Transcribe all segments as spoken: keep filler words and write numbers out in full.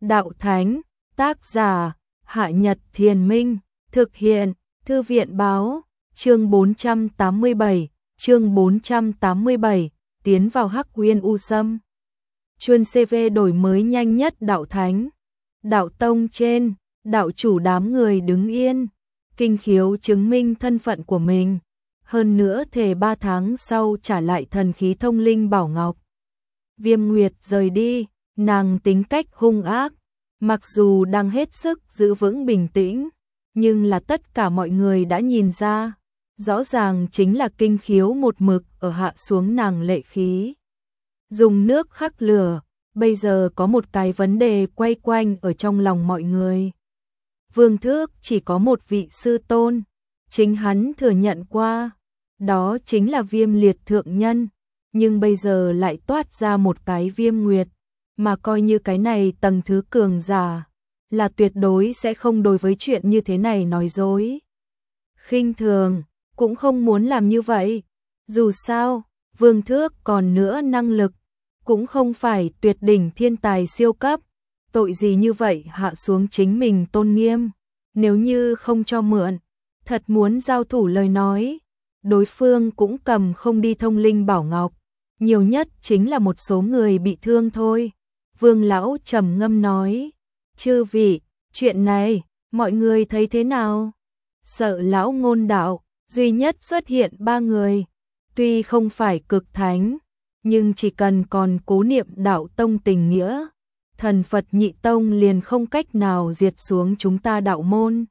Đạo Thánh, tác giả, Hạ Nhật Thiền Minh, thực hiện, Thư viện báo, chương bốn trăm tám mươi bảy, chương bốn trăm tám mươi bảy, tiến vào Hắc Uyên U Sâm. Chuyên xê vê đổi mới nhanh nhất Đạo Thánh. Đạo Tông trên, đạo chủ đám người đứng yên, kinh khiếu chứng minh thân phận của mình. Hơn nữa thề ba tháng sau trả lại thần khí thông linh bảo ngọc. Viêm Nguyệt rời đi, nàng tính cách hung ác, mặc dù đang hết sức giữ vững bình tĩnh, nhưng là tất cả mọi người đã nhìn ra, rõ ràng chính là kinh khiếu một mực ở hạ xuống nàng lệ khí. Dùng nước khắc lửa, bây giờ có một cái vấn đề quay quanh ở trong lòng mọi người. Vương Thước chỉ có một vị sư tôn, chính hắn thừa nhận qua, đó chính là Viêm Liệt thượng nhân, nhưng bây giờ lại toát ra một cái Viêm Nguyệt, mà coi như cái này tầng thứ cường giả, là tuyệt đối sẽ không đối với chuyện như thế này nói dối. Khinh thường, cũng không muốn làm như vậy, dù sao, Vương Thước còn nữa năng lực, cũng không phải tuyệt đỉnh thiên tài siêu cấp, tội gì như vậy hạ xuống chính mình tôn nghiêm, nếu như không cho mượn, thật muốn giao thủ lời nói, đối phương cũng cầm không đi thông linh bảo ngọc, nhiều nhất chính là một số người bị thương thôi. Vương lão trầm ngâm nói, chư vị, chuyện này, mọi người thấy thế nào? Sợ lão ngôn đạo, duy nhất xuất hiện ba người, tuy không phải cực thánh, nhưng chỉ cần còn cố niệm đạo tông tình nghĩa, thần Phật nhị tông liền không cách nào diệt xuống chúng ta đạo môn.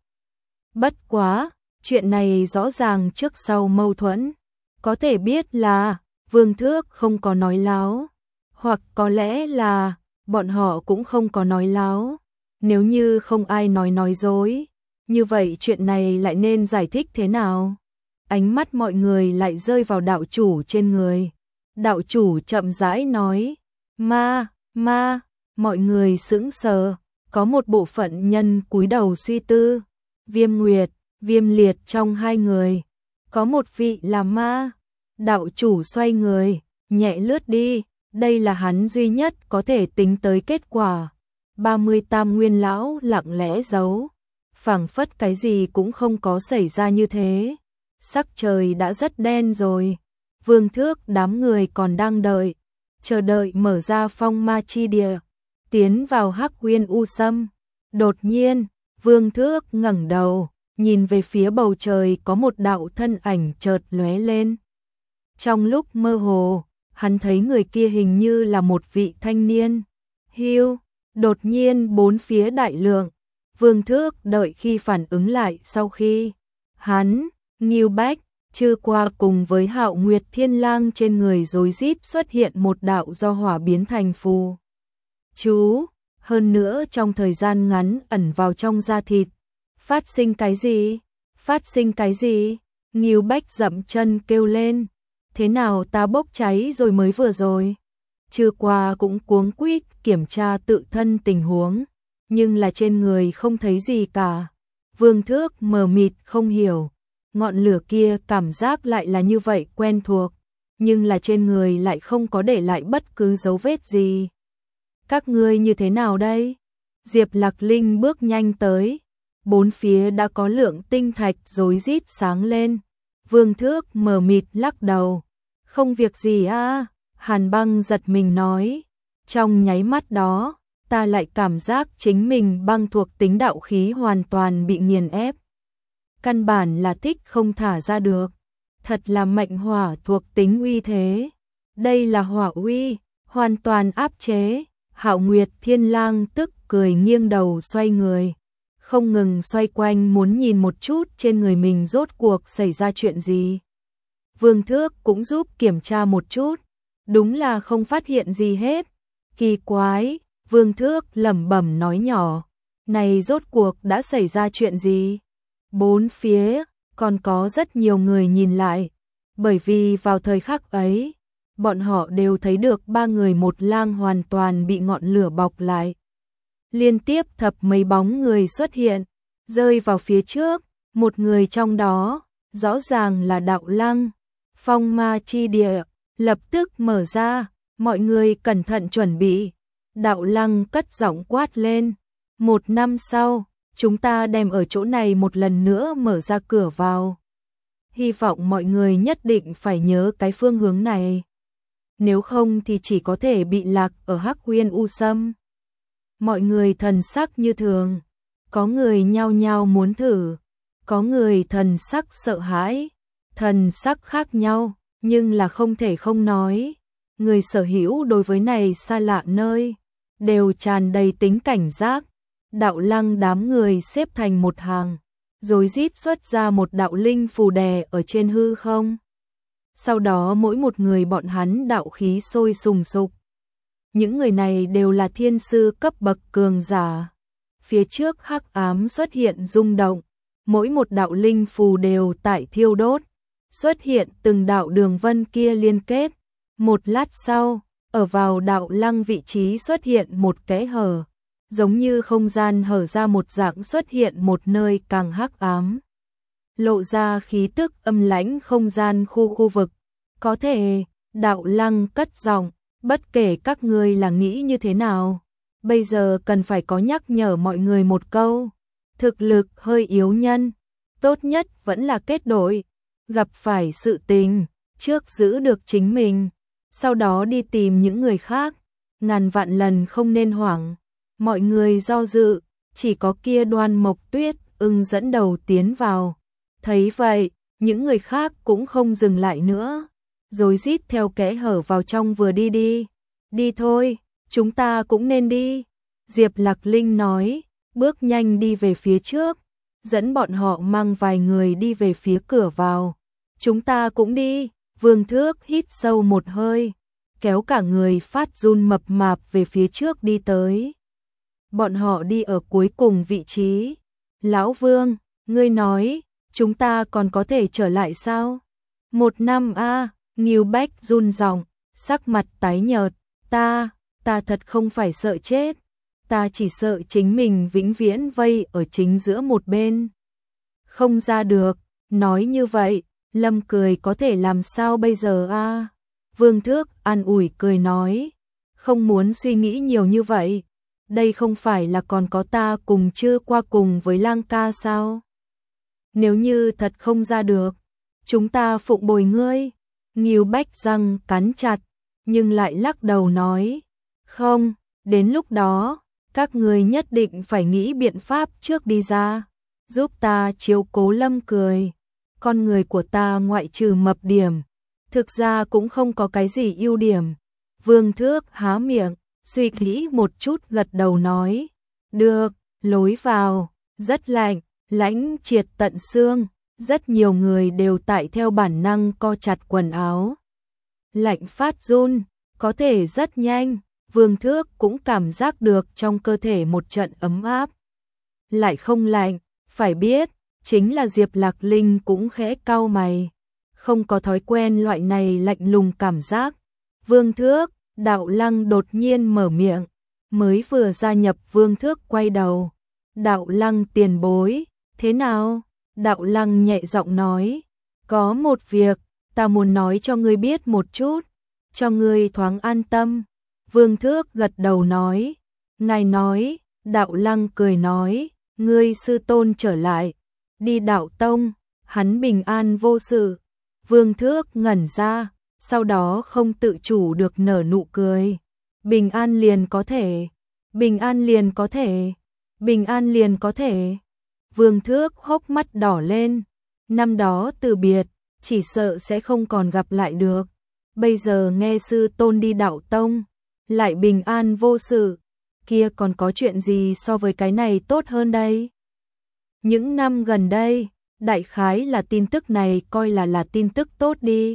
Bất quá, chuyện này rõ ràng trước sau mâu thuẫn, có thể biết là Vương Thước không có nói láo, hoặc có lẽ là bọn họ cũng không có nói láo. Nếu như không ai nói nói dối, như vậy chuyện này lại nên giải thích thế nào? Ánh mắt mọi người lại rơi vào đạo chủ trên người. Đạo chủ chậm rãi nói, ma, ma, mọi người sững sờ, có một bộ phận nhân cúi đầu suy tư. Viêm Nguyệt, Viêm Liệt trong hai người, có một vị là ma. Đạo chủ xoay người, nhẹ lướt đi, đây là hắn duy nhất có thể tính tới kết quả. ba mươi tam nguyên lão lặng lẽ giấu, phảng phất cái gì cũng không có xảy ra như thế. Sắc trời đã rất đen rồi, Vương Thước đám người còn đang đợi, chờ đợi mở ra phong ma chi địa, tiến vào Hắc Uyên U Sâm. Đột nhiên, Vương Thước ngẩng đầu, nhìn về phía bầu trời, có một đạo thân ảnh chợt lóe lên. Trong lúc mơ hồ, hắn thấy người kia hình như là một vị thanh niên. Hiu, đột nhiên bốn phía đại lượng, Vương Thước đợi khi phản ứng lại, sau khi hắn, Ngưu Bách, Trư Qua cùng với Hạo Nguyệt Thiên Lang trên người rối rít xuất hiện một đạo do hỏa biến thành phù chú, hơn nữa trong thời gian ngắn ẩn vào trong da thịt. Phát sinh cái gì? Phát sinh cái gì? Ngưu Bách dậm chân kêu lên. Thế nào ta bốc cháy rồi mới vừa rồi? Trư Qua cũng cuống quýt kiểm tra tự thân tình huống, nhưng là trên người không thấy gì cả. Vương Thước mờ mịt không hiểu, ngọn lửa kia cảm giác lại là như vậy quen thuộc, nhưng là trên người lại không có để lại bất cứ dấu vết gì. Các ngươi như thế nào đây? Diệp Lạc Linh bước nhanh tới, bốn phía đã có lượng tinh thạch rối rít sáng lên. Vương Thước mờ mịt lắc đầu, không việc gì a. Hàn Băng giật mình nói, trong nháy mắt đó, ta lại cảm giác chính mình băng thuộc tính đạo khí hoàn toàn bị nghiền ép. Căn bản là thích không thả ra được, thật là mệnh hỏa thuộc tính uy thế. Đây là hỏa uy, hoàn toàn áp chế. Hạo Nguyệt Thiên Lang tức cười nghiêng đầu xoay người, không ngừng xoay quanh muốn nhìn một chút trên người mình rốt cuộc xảy ra chuyện gì. Vương Thước cũng giúp kiểm tra một chút, đúng là không phát hiện gì hết. Kỳ quái, Vương Thước lẩm bẩm nói nhỏ, này rốt cuộc đã xảy ra chuyện gì? Bốn phía còn có rất nhiều người nhìn lại, bởi vì vào thời khắc ấy, bọn họ đều thấy được ba người một lang hoàn toàn bị ngọn lửa bọc lại. Liên tiếp thập mấy bóng người xuất hiện, rơi vào phía trước, một người trong đó, rõ ràng là Đạo Lăng. Phong ma chi địa, lập tức mở ra, mọi người cẩn thận chuẩn bị. Đạo Lăng cất giọng quát lên. Một năm sau, chúng ta đem ở chỗ này một lần nữa mở ra cửa vào. Hy vọng mọi người nhất định phải nhớ cái phương hướng này. Nếu không thì chỉ có thể bị lạc ở Hắc Uyên U Sâm. Mọi người thần sắc như thường. Có người nhao nhao muốn thử. Có người thần sắc sợ hãi. Thần sắc khác nhau, nhưng là không thể không nói. Người sở hữu đối với này xa lạ nơi, đều tràn đầy tính cảnh giác. Đạo Lăng đám người xếp thành một hàng, rồi rít xuất ra một đạo linh phù đè ở trên hư không. Sau đó mỗi một người bọn hắn đạo khí sôi sùng sục. Những người này đều là thiên sư cấp bậc cường giả. Phía trước hắc ám xuất hiện rung động, mỗi một đạo linh phù đều tại thiêu đốt, xuất hiện từng đạo đường vân kia liên kết. Một lát sau, ở vào Đạo Lăng vị trí xuất hiện một kẽ hở, giống như không gian hở ra một dạng, xuất hiện một nơi càng hắc ám. Lộ ra khí tức âm lãnh không gian khu khu vực. Có thể, Đạo Lăng cất giọng, bất kể các ngươi là nghĩ như thế nào, bây giờ cần phải có nhắc nhở mọi người một câu. Thực lực hơi yếu nhân, tốt nhất vẫn là kết đội. Gặp phải sự tình, trước giữ được chính mình, sau đó đi tìm những người khác. Ngàn vạn lần không nên hoảng. Mọi người do dự, chỉ có kia Đoan Mộc Tuyết ưng dẫn đầu tiến vào. Thấy vậy, những người khác cũng không dừng lại nữa, rồi rít theo kẽ hở vào trong vừa đi đi. Đi thôi, chúng ta cũng nên đi. Diệp Lạc Linh nói, bước nhanh đi về phía trước, dẫn bọn họ mang vài người đi về phía cửa vào. Chúng ta cũng đi. Vương Thước hít sâu một hơi, kéo cả người phát run mập mạp về phía trước đi tới. Bọn họ đi ở cuối cùng vị trí. Lão Vương, ngươi nói, chúng ta còn có thể trở lại sao? Một năm a à, Ngưu Bách run giọng, sắc mặt tái nhợt. Ta, ta thật không phải sợ chết. Ta chỉ sợ chính mình vĩnh viễn vây ở chính giữa một bên. Không ra được, nói như vậy. Lâm cười có thể làm sao bây giờ a? À? Vương Thước an ủi cười nói, không muốn suy nghĩ nhiều như vậy. Đây không phải là còn có ta cùng chưa qua cùng với Lang ca sao? Nếu như thật không ra được, chúng ta phụng bồi ngươi. Ngưu Bách răng cắn chặt, nhưng lại lắc đầu nói, không, đến lúc đó, các ngươi nhất định phải nghĩ biện pháp trước đi ra, giúp ta chiếu cố. Lâm cười. Con người của ta ngoại trừ mập điểm, thực ra cũng không có cái gì ưu điểm. Vương Thước há miệng, suy nghĩ một chút gật đầu nói, được. Lối vào, rất lạnh, lãnh triệt tận xương, rất nhiều người đều tại theo bản năng co chặt quần áo. Lạnh phát run, có thể rất nhanh, Vương Thước cũng cảm giác được trong cơ thể một trận ấm áp. Lại không lạnh, phải biết, chính là Diệp Lạc Linh cũng khẽ cau mày, không có thói quen loại này lạnh lùng cảm giác. Vương Thước, Đạo Lăng đột nhiên mở miệng, mới vừa gia nhập Vương Thước quay đầu. Đạo Lăng tiền bối, thế nào? Đạo Lăng nhẹ giọng nói, có một việc, ta muốn nói cho ngươi biết một chút, cho ngươi thoáng an tâm. Vương Thước gật đầu nói, ngài nói. Đạo Lăng cười nói, ngươi sư tôn trở lại, đi Đạo Tông, hắn bình an vô sự. Vương Thước ngẩn ra, sau đó không tự chủ được nở nụ cười. Bình an liền có thể, bình an liền có thể, bình an liền có thể. Vương Thước hốc mắt đỏ lên, năm đó từ biệt, chỉ sợ sẽ không còn gặp lại được. Bây giờ nghe sư tôn đi Đạo Tông, lại bình an vô sự, kia còn có chuyện gì so với cái này tốt hơn đây? Những năm gần đây, đại khái là tin tức này coi là là tin tức tốt đi.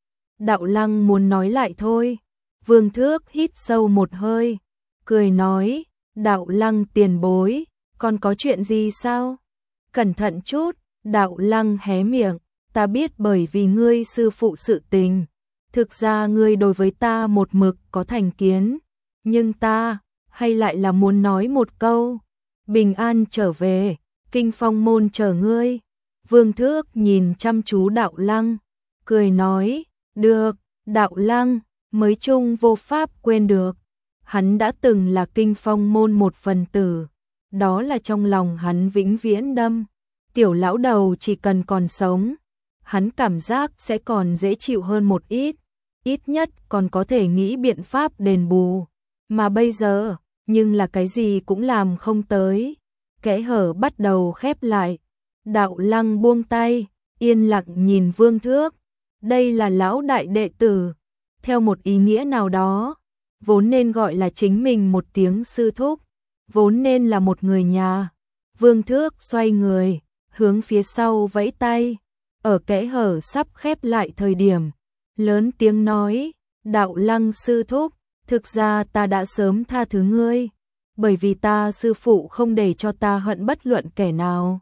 Đạo Lăng muốn nói lại thôi. Vương Thước hít sâu một hơi, cười nói, Đạo Lăng tiền bối, còn có chuyện gì sao? Cẩn thận chút. Đạo Lăng hé miệng, ta biết bởi vì ngươi sư phụ sự tình. Thực ra ngươi đối với ta một mực có thành kiến, nhưng ta, hay lại là muốn nói một câu, bình an trở về, Kinh Phong môn chờ ngươi. Vương Thước nhìn chăm chú Đạo Lăng, cười nói, được. Đạo Lăng, mới chung vô pháp quên được. hắn đã từng là Kinh Phong môn một phần tử, đó là trong lòng hắn vĩnh viễn đâm. Tiểu lão đầu chỉ cần còn sống, hắn cảm giác sẽ còn dễ chịu hơn một ít, ít nhất còn có thể nghĩ biện pháp đền bù. Mà bây giờ, nhưng là cái gì cũng làm không tới. Kẽ hở bắt đầu khép lại. Đạo Lăng buông tay, yên lặng nhìn Vương Thước. Đây là lão đại đệ tử, theo một ý nghĩa nào đó, vốn nên gọi là chính mình một tiếng sư thúc, vốn nên là một người nhà. Vương Thước xoay người, hướng phía sau vẫy tay, ở kẽ hở sắp khép lại thời điểm, lớn tiếng nói, Đạo Lăng sư thúc, thực ra ta đã sớm tha thứ ngươi, bởi vì ta sư phụ không để cho ta hận bất luận kẻ nào.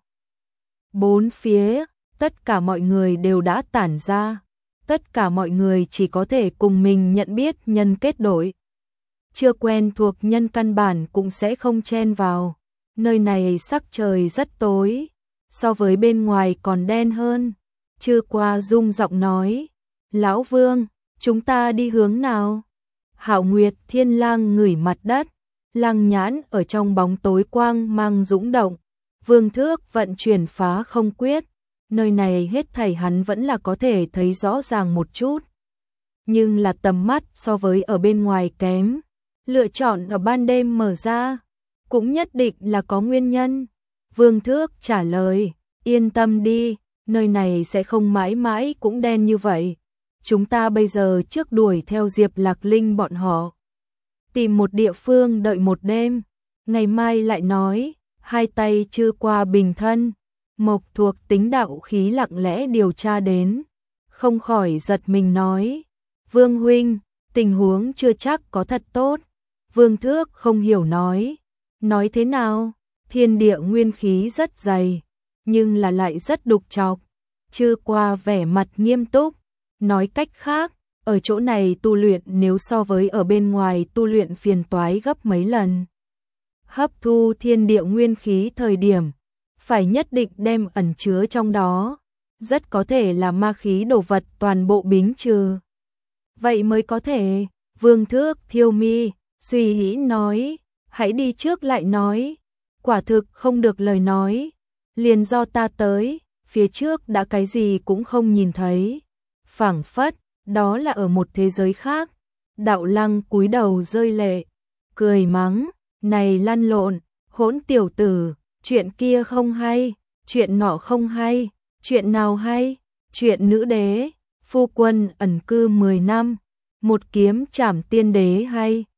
Bốn phía, tất cả mọi người đều đã tản ra, tất cả mọi người chỉ có thể cùng mình nhận biết nhân kết đổi. Chưa quen thuộc nhân căn bản cũng sẽ không chen vào, nơi này sắc trời rất tối, so với bên ngoài còn đen hơn. Chư Qua rung giọng nói, Lão Vương, chúng ta đi hướng nào? Hạo Nguyệt Thiên Lang ngửi mặt đất, Lăng Nhãn ở trong bóng tối quang mang dũng động, Vương Thước vận chuyển phá không quyết, nơi này hết thảy hắn vẫn là có thể thấy rõ ràng một chút. Nhưng là tầm mắt so với ở bên ngoài kém, lựa chọn ở ban đêm mở ra, cũng nhất định là có nguyên nhân. Vương Thước trả lời, yên tâm đi, nơi này sẽ không mãi mãi cũng đen như vậy. Chúng ta bây giờ trước đuổi theo Diệp Lạc Linh bọn họ, tìm một địa phương đợi một đêm, ngày mai lại nói. Hai tay Chư Qua bình thân, Mộc thuộc tính đạo khí lặng lẽ điều tra đến, không khỏi giật mình nói, Vương huynh, tình huống chưa chắc có thật tốt. Vương Thước không hiểu nói, nói thế nào? Thiên địa nguyên khí rất dày, nhưng là lại rất đục chọc. Chư Qua vẻ mặt nghiêm túc, nói cách khác, ở chỗ này tu luyện nếu so với ở bên ngoài tu luyện phiền toái gấp mấy lần. Hấp thu thiên địa nguyên khí thời điểm, phải nhất định đem ẩn chứa trong đó, rất có thể là ma khí đồ vật toàn bộ bính trừ. Vậy mới có thể. Vương Thước thiêu mi, suy nghĩ nói, hãy đi trước lại nói, quả thực không được lời nói, liền do ta tới, phía trước đã cái gì cũng không nhìn thấy, phảng phất, đó là ở một thế giới khác. Đạo Lăng cúi đầu rơi lệ, cười mắng, này lăn lộn, hỗn tiểu tử, chuyện kia không hay, chuyện nọ không hay, chuyện nào hay, chuyện nữ đế, phu quân ẩn cư mười năm, một kiếm trảm tiên đế hay.